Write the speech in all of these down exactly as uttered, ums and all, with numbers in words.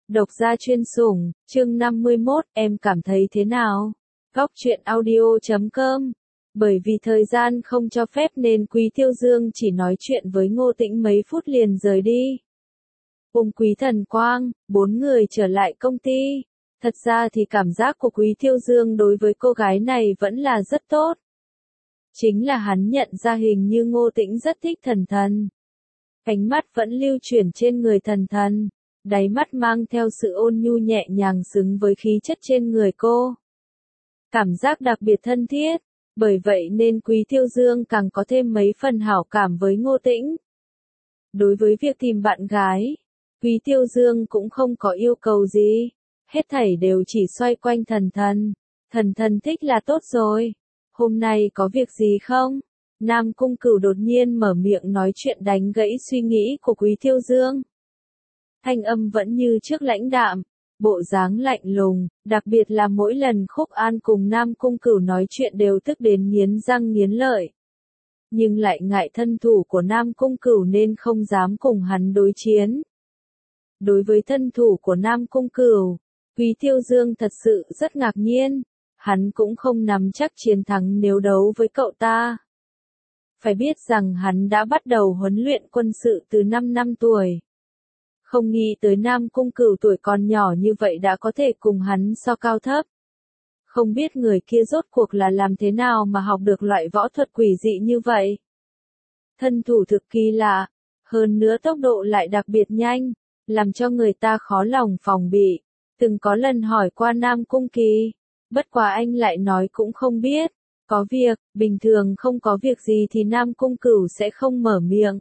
Độc gia chuyên sủng, chương năm mươi mốt, em cảm thấy thế nào? Góc truyện audio chấm com. Bởi vì thời gian không cho phép nên Quý Tiêu Dương chỉ nói chuyện với Ngô Tĩnh mấy phút liền rời đi. Cùng Quý Thần Quang, bốn người trở lại công ty. Thật ra thì cảm giác của Quý Tiêu Dương đối với cô gái này vẫn là rất tốt. Chính là hắn nhận ra hình như Ngô Tĩnh rất thích Thần Thần. Ánh mắt vẫn lưu chuyển trên người Thần Thần. Đáy mắt mang theo sự ôn nhu nhẹ nhàng xứng với khí chất trên người cô. Cảm giác đặc biệt thân thiết, bởi vậy nên Quý Tiêu Dương càng có thêm mấy phần hảo cảm với Ngô Tĩnh. Đối với việc tìm bạn gái, Quý Tiêu Dương cũng không có yêu cầu gì, hết thảy đều chỉ xoay quanh Thần Thần. Thần Thần thích là tốt rồi. Hôm nay có việc gì không? Nam Cung Cửu đột nhiên mở miệng nói chuyện đánh gãy suy nghĩ của Quý Tiêu Dương. Thanh âm vẫn như trước lãnh đạm, bộ dáng lạnh lùng, đặc biệt là mỗi lần Khúc An cùng Nam Cung Cửu nói chuyện đều tức đến nghiến răng nghiến lợi. Nhưng lại ngại thân thủ của Nam Cung Cửu nên không dám cùng hắn đối chiến. Đối với thân thủ của Nam Cung Cửu, Quý Tiêu Dương thật sự rất ngạc nhiên, hắn cũng không nắm chắc chiến thắng nếu đấu với cậu ta. Phải biết rằng hắn đã bắt đầu huấn luyện quân sự từ năm năm tuổi. Không nghĩ tới Nam Cung Cửu tuổi còn nhỏ như vậy đã có thể cùng hắn so cao thấp. Không biết người kia rốt cuộc là làm thế nào mà học được loại võ thuật quỷ dị như vậy. Thân thủ thực kỳ lạ, hơn nữa tốc độ lại đặc biệt nhanh, làm cho người ta khó lòng phòng bị. Từng có lần hỏi qua Nam Cung Kỳ, bất quá anh lại nói cũng không biết, có việc, bình thường không có việc gì thì Nam Cung Cửu sẽ không mở miệng.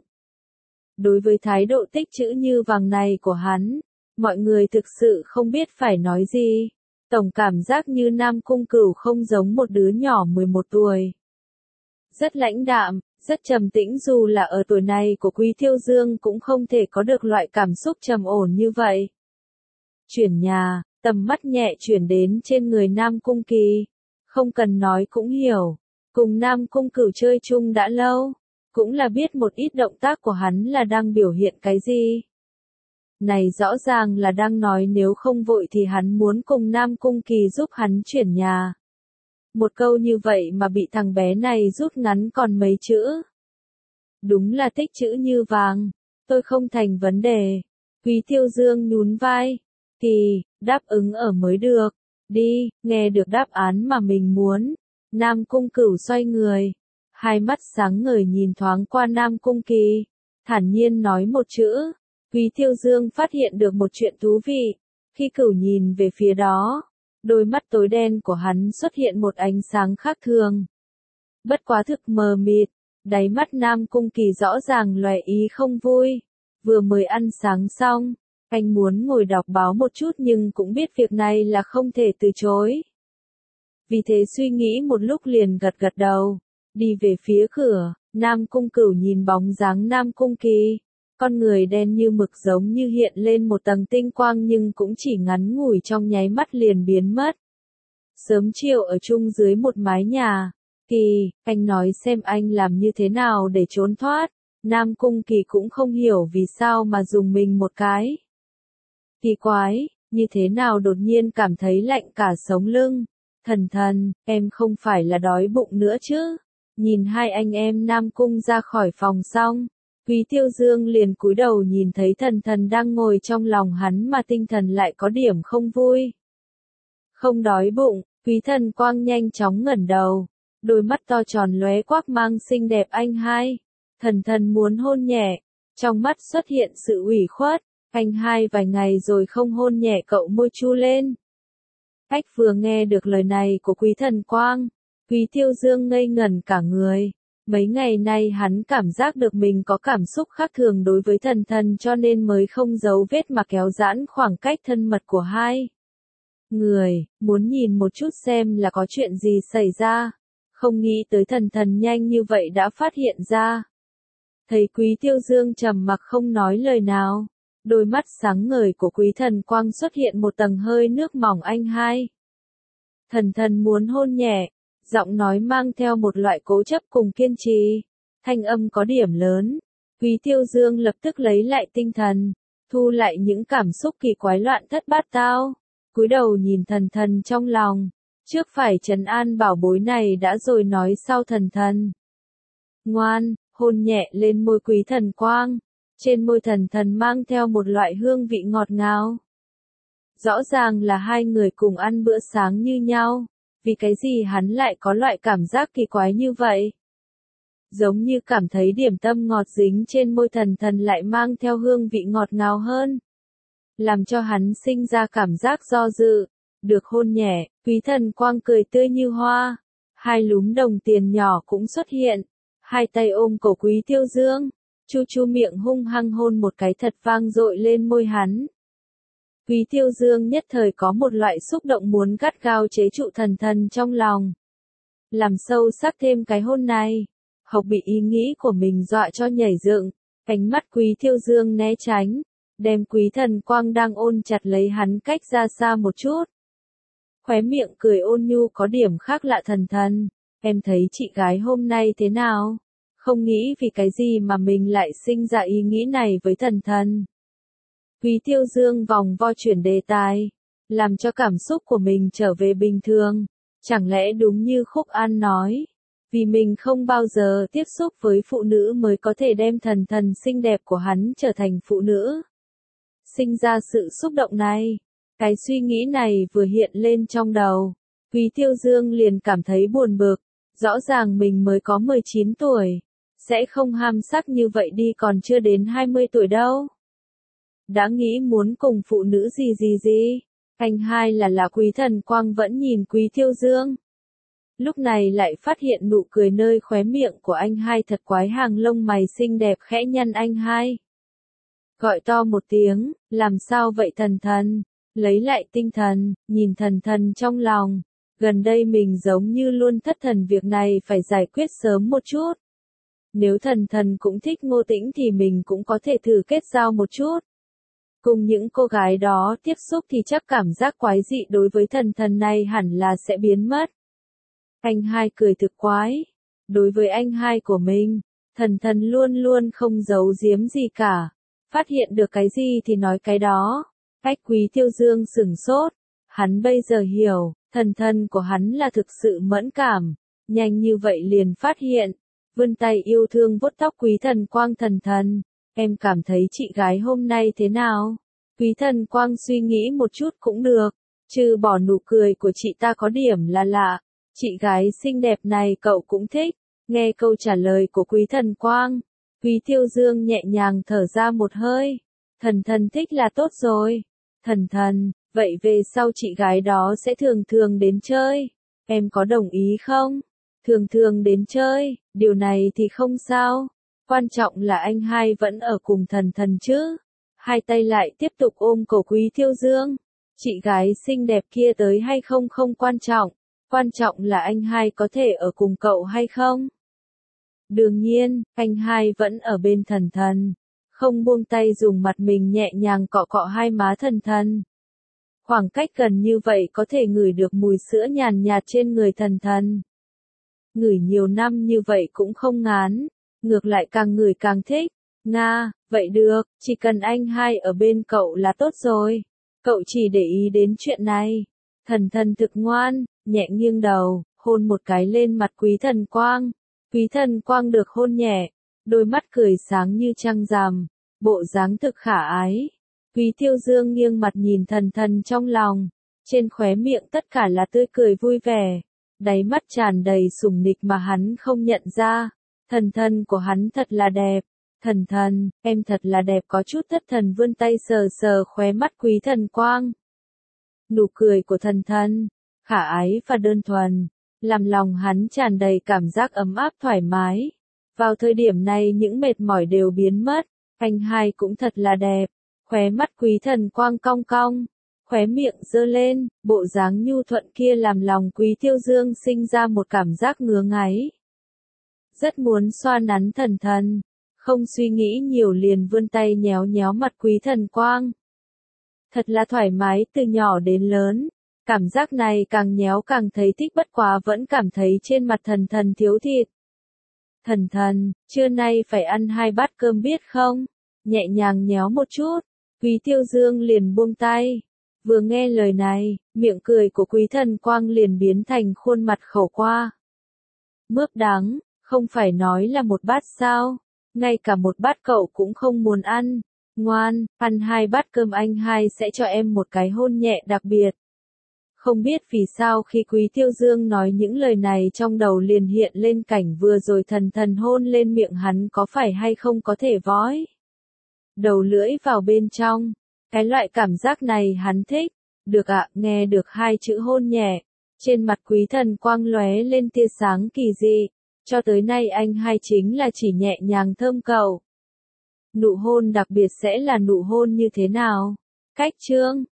Đối với thái độ tích trữ như vàng này của hắn, mọi người thực sự không biết phải nói gì. Tổng cảm giác như Nam Cung Cửu không giống một đứa nhỏ mười một tuổi. Rất lãnh đạm, rất trầm tĩnh, dù là ở tuổi này của Quý Tiêu Dương cũng không thể có được loại cảm xúc trầm ổn như vậy. Chuyển nhà, tầm mắt nhẹ chuyển đến trên người Nam Cung Kỳ. Không cần nói cũng hiểu, cùng Nam Cung Cửu chơi chung đã lâu. Cũng là biết một ít động tác của hắn là đang biểu hiện cái gì. Này rõ ràng là đang nói nếu không vội thì hắn muốn cùng Nam Cung Kỳ giúp hắn chuyển nhà. Một câu như vậy mà bị thằng bé này rút ngắn còn mấy chữ. Đúng là tích chữ như vàng, tôi không thành vấn đề. Quý Tiêu Dương nhún vai. Kỳ, đáp ứng ở mới được. Đi, nghe được đáp án mà mình muốn. Nam Cung Cửu xoay người. Hai mắt sáng ngời nhìn thoáng qua Nam Cung Kỳ, thản nhiên nói một chữ. Quý Tiêu Dương phát hiện được một chuyện thú vị. Khi Cửu nhìn về phía đó, đôi mắt tối đen của hắn xuất hiện một ánh sáng khác thường. Bất quá thực mờ mịt, đáy mắt Nam Cung Kỳ rõ ràng lóe ý không vui. Vừa mới ăn sáng xong, anh muốn ngồi đọc báo một chút nhưng cũng biết việc này là không thể từ chối. Vì thế suy nghĩ một lúc liền gật gật đầu. Đi về phía cửa, Nam Cung Cửu nhìn bóng dáng Nam Cung Kỳ. Con người đen như mực giống như hiện lên một tầng tinh quang nhưng cũng chỉ ngắn ngủi trong nháy mắt liền biến mất. Sớm chiều ở chung dưới một mái nhà. Kỳ, anh nói xem anh làm như thế nào để trốn thoát. Nam Cung Kỳ cũng không hiểu vì sao mà dùng mình một cái. Kỳ quái, như thế nào đột nhiên cảm thấy lạnh cả sống lưng. Thần Thần, em không phải là đói bụng nữa chứ? Nhìn hai anh em Nam Cung ra khỏi phòng xong, Quý Tiêu Dương liền cúi đầu nhìn thấy Thần Thần đang ngồi trong lòng hắn mà tinh thần lại có điểm không vui. Không đói bụng, Quý Thần Quang nhanh chóng ngẩng đầu, đôi mắt to tròn lóe quắc mang xinh đẹp anh hai. Thần Thần muốn hôn nhẹ, trong mắt xuất hiện sự ủy khuất, anh hai vài ngày rồi không hôn nhẹ cậu môi chu lên. Khách vừa nghe được lời này của Quý Thần Quang. Quý Tiêu Dương ngây ngẩn cả người. Mấy ngày nay hắn cảm giác được mình có cảm xúc khác thường đối với Thần Thần cho nên mới không giấu vết mà kéo giãn khoảng cách thân mật của hai người, muốn nhìn một chút xem là có chuyện gì xảy ra. Không nghĩ tới Thần Thần nhanh như vậy đã phát hiện ra. Thấy Quý Tiêu Dương trầm mặc không nói lời nào, đôi mắt sáng ngời của Quý Thần Quang xuất hiện một tầng hơi nước mỏng anh hai. Thần Thần muốn hôn nhẹ. Giọng nói mang theo một loại cố chấp cùng kiên trì. Thanh âm có điểm lớn. Quý Tiêu Dương lập tức lấy lại tinh thần. thu lại những cảm xúc kỳ quái loạn thất bát tao, cúi đầu nhìn Thần Thần trong lòng, trước phải trấn an bảo bối này đã rồi nói sau. Thần Thần ngoan, hôn nhẹ lên môi Quý Thần Quang, trên môi Thần Thần mang theo một loại hương vị ngọt ngào. Rõ ràng là hai người cùng ăn bữa sáng như nhau, vì cái gì hắn lại có loại cảm giác kỳ quái như vậy? Giống như cảm thấy điểm tâm ngọt dính trên môi Thần Thần lại mang theo hương vị ngọt ngào hơn, làm cho hắn sinh ra cảm giác do dự. Được hôn nhẹ, Quý Thần Quang cười tươi như hoa, hai lúm đồng tiền nhỏ cũng xuất hiện, hai tay ôm cổ Quý Tiêu Dương, chu chu miệng hung hăng hôn một cái thật vang dội lên môi hắn. Quý Tiêu Dương nhất thời có một loại xúc động muốn gắt gao chế trụ Thần Thần trong lòng, làm sâu sắc thêm cái hôn này. Hộc bị ý nghĩ của mình dọa cho nhảy dựng, ánh mắt Quý Tiêu Dương né tránh, đem Quý Thần Quang đang ôn chặt lấy hắn cách ra xa một chút. Khóe miệng cười ôn nhu có điểm khác lạ. Thần Thần, em thấy chị gái hôm nay thế nào? Không nghĩ vì cái gì mà mình lại sinh ra ý nghĩ này với Thần Thần. Quý Tiêu Dương vòng vo chuyển đề tài, làm cho cảm xúc của mình trở về bình thường. Chẳng lẽ đúng như Khúc An nói, vì mình không bao giờ tiếp xúc với phụ nữ mới có thể đem Thần Thần xinh đẹp của hắn trở thành phụ nữ? Sinh ra sự xúc động này, cái suy nghĩ này vừa hiện lên trong đầu, Quý Tiêu Dương liền cảm thấy buồn bực. Rõ ràng mình mới có mười chín tuổi, sẽ không ham sắc như vậy đi, còn chưa đến hai mươi tuổi đâu. Đã nghĩ muốn cùng phụ nữ gì gì gì, anh hai là là Quý Thần Quang vẫn nhìn Quý Tiêu Dương. Lúc này lại phát hiện nụ cười nơi khóe miệng của anh hai thật quái, hàng lông mày xinh đẹp khẽ nhăn. Anh hai gọi to một tiếng, làm sao vậy Thần Thần? Lấy lại tinh thần, nhìn Thần Thần trong lòng, gần đây mình giống như luôn thất thần, việc này phải giải quyết sớm một chút. Nếu Thần Thần cũng thích Ngô Tĩnh thì mình cũng có thể thử kết giao một chút. Cùng những cô gái đó tiếp xúc thì chắc cảm giác quái dị đối với Thần Thần này hẳn là sẽ biến mất. Anh hai cười thực quái. Đối với anh hai của mình, Thần Thần luôn luôn không giấu giếm gì cả. Phát hiện được cái gì thì nói cái đó. Cách Quý Tiêu Dương sửng sốt. Hắn bây giờ hiểu, Thần Thần của hắn là thực sự mẫn cảm. Nhanh như vậy liền phát hiện. Vươn tay yêu thương vuốt tóc Quý Thần Quang. Thần Thần, em cảm thấy chị gái hôm nay thế nào? Quý Thần Quang suy nghĩ một chút cũng được. Trừ bỏ nụ cười của chị ta có điểm là lạ. Chị gái xinh đẹp này cậu cũng thích. Nghe câu trả lời của Quý Thần Quang, Quý Tiêu Dương nhẹ nhàng thở ra một hơi. Thần Thần thích là tốt rồi. Thần Thần, vậy về sau chị gái đó sẽ thường thường đến chơi. Em có đồng ý không? Thường thường đến chơi, điều này thì không sao. Quan trọng là anh hai vẫn ở cùng Thần Thần chứ. Hai tay lại tiếp tục ôm cổ Quý Tiêu Dương. Chị gái xinh đẹp kia tới hay không không quan trọng. Quan trọng là anh hai có thể ở cùng cậu hay không? Đương nhiên, anh hai vẫn ở bên Thần Thần. Không buông tay, dùng mặt mình nhẹ nhàng cọ cọ hai má Thần Thần. Khoảng cách gần như vậy có thể ngửi được mùi sữa nhàn nhạt trên người Thần Thần. Ngửi nhiều năm như vậy cũng không ngán, ngược lại càng ngửi càng thích. Nga, vậy được, chỉ cần anh hai ở bên cậu là tốt rồi. Cậu chỉ để ý đến chuyện này. Thần Thần thực ngoan, nhẹ nghiêng đầu, hôn một cái lên mặt Quý Thần Quang. Quý Thần Quang được hôn nhẹ, đôi mắt cười sáng như trăng rằm, bộ dáng thực khả ái. Quý Tiêu Dương nghiêng mặt nhìn Thần Thần trong lòng, trên khóe miệng tất cả là tươi cười vui vẻ, đáy mắt tràn đầy sủng nịch mà hắn không nhận ra. Thần Thần của hắn thật là đẹp. Thần Thần, em thật là đẹp. Có chút thất thần vươn tay sờ sờ khóe mắt Quý Thần Quang. Nụ cười của Thần Thần, khả ái và đơn thuần, làm lòng hắn tràn đầy cảm giác ấm áp thoải mái. Vào thời điểm này những mệt mỏi đều biến mất. Anh hai cũng thật là đẹp. Khóe mắt Quý Thần Quang cong cong, khóe miệng giơ lên, bộ dáng nhu thuận kia làm lòng Quý Tiêu Dương sinh ra một cảm giác ngứa ngáy. Rất muốn xoa nắn Thần Thần, không suy nghĩ nhiều liền vươn tay nhéo nhéo mặt Quý Thần Quang. Thật là thoải mái từ nhỏ đến lớn, cảm giác này càng nhéo càng thấy thích, bất quá vẫn cảm thấy trên mặt Thần Thần thiếu thịt. Thần Thần, trưa nay phải ăn hai bát cơm biết không? Nhẹ nhàng nhéo một chút. Quý Tiêu Dương liền buông tay. Vừa nghe lời này, miệng cười của Quý Thần Quang liền biến thành khuôn mặt khổ qua. Mướp đắng, không phải nói là một bát sao? Ngay cả một bát cậu cũng không muốn ăn. Ngoan, ăn hai bát cơm anh hai sẽ cho em một cái hôn nhẹ đặc biệt. Không biết vì sao khi Quý Tiêu Dương nói những lời này trong đầu liền hiện lên cảnh vừa rồi thần thần hôn lên miệng hắn có phải hay không có thể vói. Đầu lưỡi vào bên trong. Cái loại cảm giác này hắn thích. Được ạ, nghe được hai chữ hôn nhẹ. Trên mặt Quý Thần Quang lóe lên tia sáng kỳ dị. Cho tới nay anh hai chính là chỉ nhẹ nhàng thơm cậu. Nụ hôn đặc biệt sẽ là nụ hôn như thế nào? Cách chương